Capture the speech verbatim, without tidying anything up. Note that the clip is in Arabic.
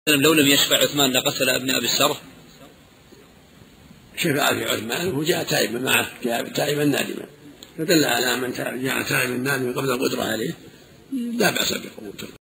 لو لم يشفع عثمان لقتل ابن أبي السرح. شفع في عثمان وجاء تائبا معه، جاء تائبا نادما، فدل على من جاء تائبا نادما قبل القدرة عليه لا بأس بقبول.